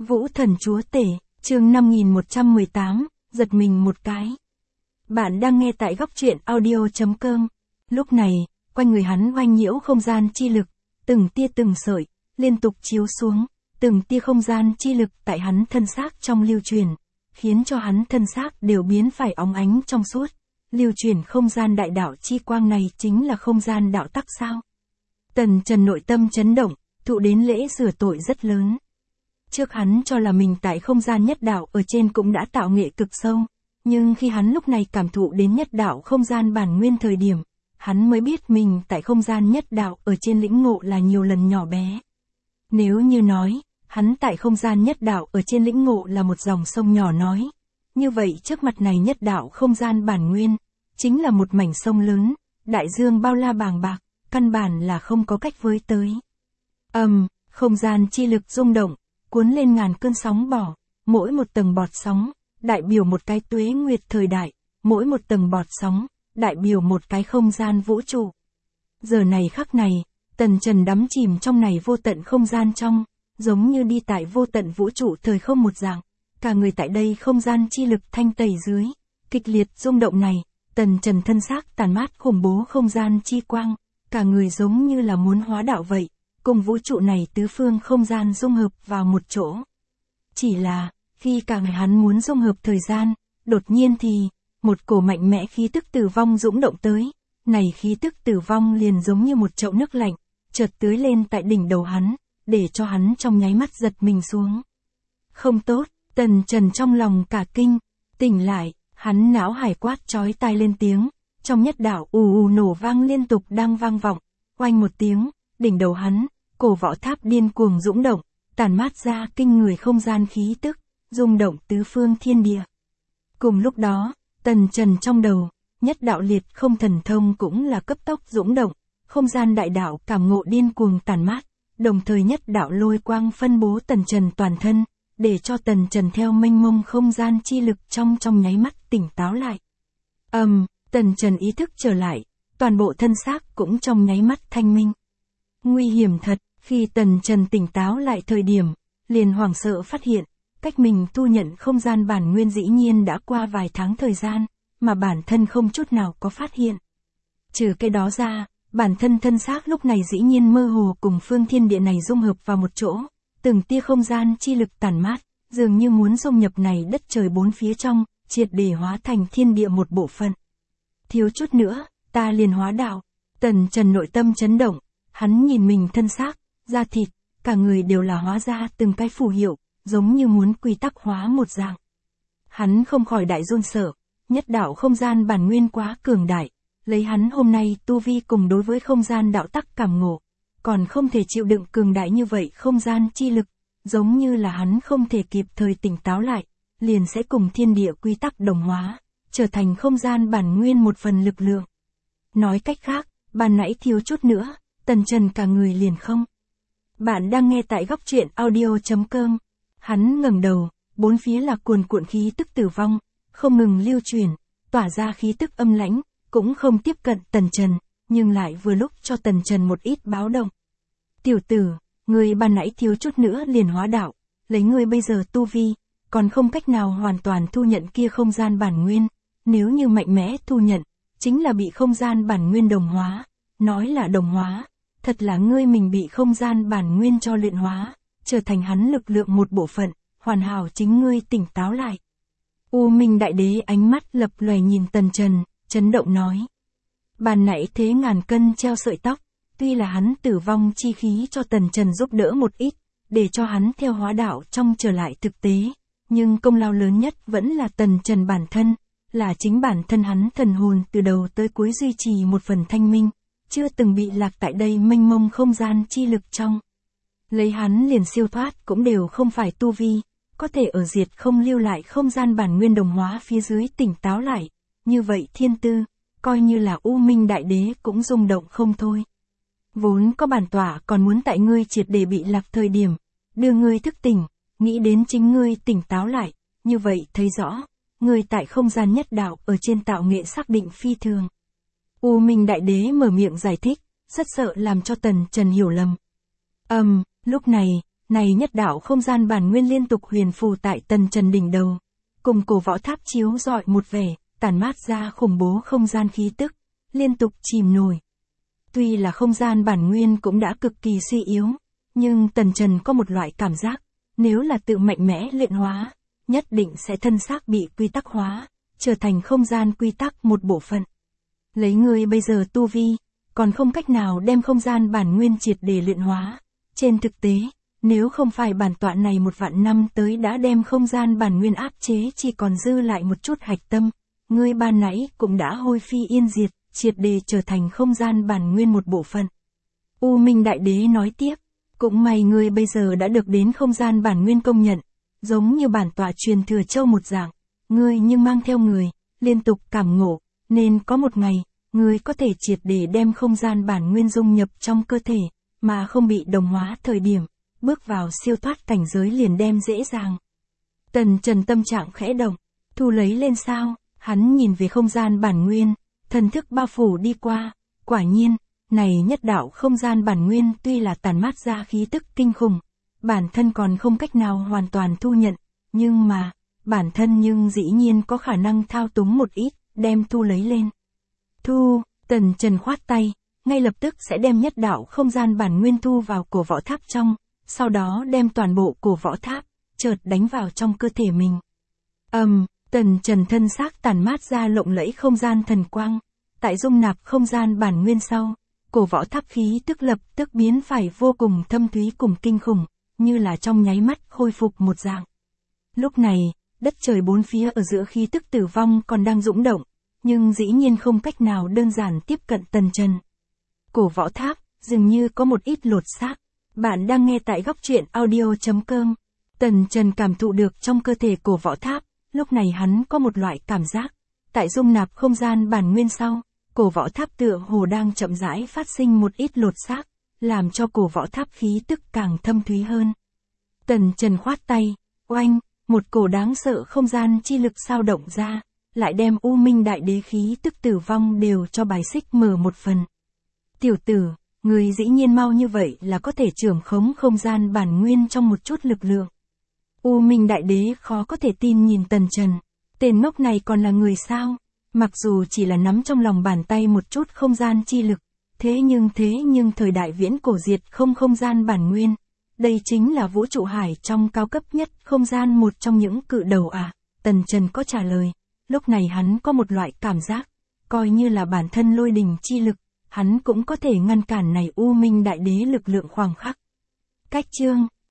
Vũ thần chúa tể, chương 5118, giật mình một cái. Bạn đang nghe tại góc truyện audio.com. Lúc này, quanh người hắn oanh nhiễu không gian chi lực, từng tia từng sợi, liên tục chiếu xuống, từng tia không gian chi lực tại hắn thân xác trong lưu truyền, khiến cho hắn thân xác đều biến phải óng ánh trong suốt. Lưu truyền không gian đại đạo chi quang này chính là không gian đạo tắc sao? Tần Trần nội tâm chấn động, thụ đến lễ sửa tội rất lớn. Trước hắn cho là mình tại không gian nhất đạo ở trên cũng đã tạo nghệ cực sâu, nhưng khi hắn lúc này cảm thụ đến nhất đạo không gian bản nguyên thời điểm, hắn mới biết mình tại không gian nhất đạo ở trên lĩnh ngộ là nhiều lần nhỏ bé. Nếu như nói, hắn tại không gian nhất đạo ở trên lĩnh ngộ là một dòng sông nhỏ nói, như vậy trước mặt này nhất đạo không gian bản nguyên, chính là một mảnh sông lớn, đại dương bao la bàng bạc, căn bản là không có cách với tới. Không gian chi lực rung động, cuốn lên ngàn cơn sóng bỏ, mỗi một tầng bọt sóng, đại biểu một cái tuế nguyệt thời đại, mỗi một tầng bọt sóng, đại biểu một cái không gian vũ trụ. Giờ này khắc này, Tần Trần đắm chìm trong này vô tận không gian trong, giống như đi tại vô tận vũ trụ thời không một dạng, cả người tại đây không gian chi lực thanh tẩy dưới, kịch liệt rung động này, Tần Trần thân xác tàn mát khủng bố không gian chi quang, cả người giống như là muốn hóa đạo vậy, cùng vũ trụ này tứ phương không gian dung hợp vào một chỗ. Chỉ là, khi cả người hắn muốn dung hợp thời gian, đột nhiên thì, một cổ mạnh mẽ khí tức tử vong dũng động tới, này khí tức tử vong liền giống như một chậu nước lạnh, chợt tưới lên tại đỉnh đầu hắn, để cho hắn trong nháy mắt giật mình xuống. Không tốt, Tần Trần trong lòng cả kinh, tỉnh lại, hắn não hải quát chói tai lên tiếng, trong nhất đạo ù ù nổ vang liên tục đang vang vọng, oanh một tiếng, đỉnh đầu hắn, cổ võ tháp điên cuồng dũng động, tản mát ra kinh người không gian khí tức, rung động tứ phương thiên địa. Cùng lúc đó, Tần Trần trong đầu, nhất đạo liệt không thần thông cũng là cấp tốc dũng động, không gian đại đạo cảm ngộ điên cuồng tản mát, đồng thời nhất đạo lôi quang phân bố Tần Trần toàn thân, để cho Tần Trần theo mênh mông không gian chi lực trong nháy mắt tỉnh táo lại. Tần Trần ý thức trở lại, toàn bộ thân xác cũng trong nháy mắt thanh minh. Nguy hiểm thật, khi Tần Trần tỉnh táo lại thời điểm, liền hoảng sợ phát hiện, cách mình thu nhận không gian bản nguyên dĩ nhiên đã qua vài tháng thời gian, mà bản thân không chút nào có phát hiện. Trừ cái đó ra, bản thân thân xác lúc này dĩ nhiên mơ hồ cùng phương thiên địa này dung hợp vào một chỗ, từng tia không gian chi lực tản mát, dường như muốn dung nhập này đất trời bốn phía trong, triệt để hóa thành thiên địa một bộ phận. Thiếu chút nữa, ta liền hóa đạo. Tần Trần nội tâm chấn động, hắn nhìn mình thân xác, da thịt, cả người đều là hóa ra từng cái phù hiệu, giống như muốn quy tắc hóa một dạng. Hắn không khỏi đại run sợ, nhất đạo không gian bản nguyên quá cường đại, lấy hắn hôm nay tu vi cùng đối với không gian đạo tắc cảm ngộ, còn không thể chịu đựng cường đại như vậy không gian chi lực, giống như là hắn không thể kịp thời tỉnh táo lại, liền sẽ cùng thiên địa quy tắc đồng hóa, trở thành không gian bản nguyên một phần lực lượng. Nói cách khác, ban nãy thiếu chút nữa, Tần Trần cả người liền không. Bạn đang nghe tại góc truyện audio.com. Hắn ngẩng đầu, bốn phía là cuồn cuộn khí tức tử vong, không ngừng lưu truyền, tỏa ra khí tức âm lãnh, cũng không tiếp cận Tần Trần, nhưng lại vừa lúc cho Tần Trần một ít báo động. Tiểu tử, ngươi ban nãy thiếu chút nữa liền hóa đạo, lấy ngươi bây giờ tu vi, còn không cách nào hoàn toàn thu nhận kia không gian bản nguyên, nếu như mạnh mẽ thu nhận, chính là bị không gian bản nguyên đồng hóa, nói là đồng hóa, thật là ngươi mình bị không gian bản nguyên cho luyện hóa, trở thành hắn lực lượng một bộ phận, hoàn hảo chính ngươi tỉnh táo lại. U Minh Đại Đế ánh mắt lập lòe nhìn Tần Trần, chấn động nói. Ban nãy thế ngàn cân treo sợi tóc, tuy là hắn tử vong chi khí cho Tần Trần giúp đỡ một ít, để cho hắn theo hóa đạo trong trở lại thực tế, nhưng công lao lớn nhất vẫn là Tần Trần bản thân, là chính bản thân hắn thần hồn từ đầu tới cuối duy trì một phần thanh minh, chưa từng bị lạc tại đây mênh mông không gian chi lực trong. Lấy hắn liền siêu thoát cũng đều không phải tu vi, có thể ở diệt không lưu lại không gian bản nguyên đồng hóa phía dưới tỉnh táo lại, như vậy thiên tư, coi như là U Minh Đại Đế cũng rung động không thôi. Vốn có bản tỏa còn muốn tại ngươi triệt để bị lạc thời điểm, đưa ngươi thức tỉnh, nghĩ đến chính ngươi tỉnh táo lại, như vậy thấy rõ, ngươi tại không gian nhất đạo ở trên tạo nghệ xác định phi thường. U Minh Đại Đế mở miệng giải thích, rất sợ làm cho Tần Trần hiểu lầm. Lúc này, này nhất đạo không gian bản nguyên liên tục huyền phù tại Tần Trần đỉnh đầu, cùng cổ võ tháp chiếu rọi một vẻ, tản mát ra khủng bố không gian khí tức, liên tục chìm nổi. Tuy là không gian bản nguyên cũng đã cực kỳ suy yếu, nhưng Tần Trần có một loại cảm giác, nếu là tự mạnh mẽ luyện hóa, nhất định sẽ thân xác bị quy tắc hóa, trở thành không gian quy tắc một bộ phận. Lấy người bây giờ tu vi, còn không cách nào đem không gian bản nguyên triệt để luyện hóa. Trên thực tế, nếu không phải bản tọa này 1.000 năm tới đã đem không gian bản nguyên áp chế chỉ còn dư lại một chút hạch tâm, ngươi ban nãy cũng đã hôi phi yên diệt, triệt để trở thành không gian bản nguyên một bộ phận. U Minh Đại Đế nói tiếp, cũng may ngươi bây giờ đã được đến không gian bản nguyên công nhận, giống như bản tọa truyền thừa châu một dạng, ngươi nhưng mang theo người, liên tục cảm ngộ, nên có một ngày, ngươi có thể triệt để đem không gian bản nguyên dung nhập trong cơ thể, mà không bị đồng hóa thời điểm, bước vào siêu thoát cảnh giới liền đem dễ dàng. Tần Trần tâm trạng khẽ động, thu lấy lên sao, hắn nhìn về không gian bản nguyên, thần thức bao phủ đi qua, quả nhiên, này nhất đạo không gian bản nguyên tuy là tản mát ra khí tức kinh khủng, bản thân còn không cách nào hoàn toàn thu nhận, nhưng mà, bản thân nhưng dĩ nhiên có khả năng thao túng một ít, đem thu lấy lên. Thu, Tần Trần khoát tay, ngay lập tức sẽ đem nhất đạo không gian bản nguyên thu vào cổ võ tháp trong, sau đó đem toàn bộ cổ võ tháp, chợt đánh vào trong cơ thể mình. Tần Trần thân xác tản mát ra lộng lẫy không gian thần quang, tại dung nạp không gian bản nguyên sau, cổ võ tháp khí tức lập tức biến phải vô cùng thâm thúy cùng kinh khủng, như là trong nháy mắt khôi phục một dạng. Lúc này, đất trời bốn phía ở giữa khí tức tử vong còn đang dũng động, nhưng dĩ nhiên không cách nào đơn giản tiếp cận Tần Trần. Cổ võ tháp, dường như có một ít lột xác. Bạn đang nghe tại góc truyện audio.com. Tần Trần cảm thụ được trong cơ thể cổ võ tháp, lúc này hắn có một loại cảm giác, tại dung nạp không gian bản nguyên sau, cổ võ tháp tựa hồ đang chậm rãi phát sinh một ít lột xác, làm cho cổ võ tháp khí tức càng thâm thúy hơn. Tần Trần khoát tay, oanh, một cổ đáng sợ không gian chi lực sao động ra, lại đem U Minh Đại Đế khí tức tử vong đều cho bài xích mở một phần. Tiểu tử, người dĩ nhiên mau như vậy là có thể trưởng khống không gian bản nguyên trong một chút lực lượng. U Minh Đại Đế khó có thể tin nhìn Tần Trần, tên ngốc này còn là người sao? Mặc dù chỉ là nắm trong lòng bàn tay một chút không gian chi lực, thế nhưng thời đại viễn cổ diệt không gian bản nguyên, đây chính là vũ trụ hải trong cao cấp nhất không gian, một trong những cự đầu à? Tần Trần có trả lời, lúc này hắn có một loại cảm giác, coi như là bản thân lôi đình chi lực, hắn cũng có thể ngăn cản này U Minh Đại Đế lực lượng khoảng khắc. Cách chương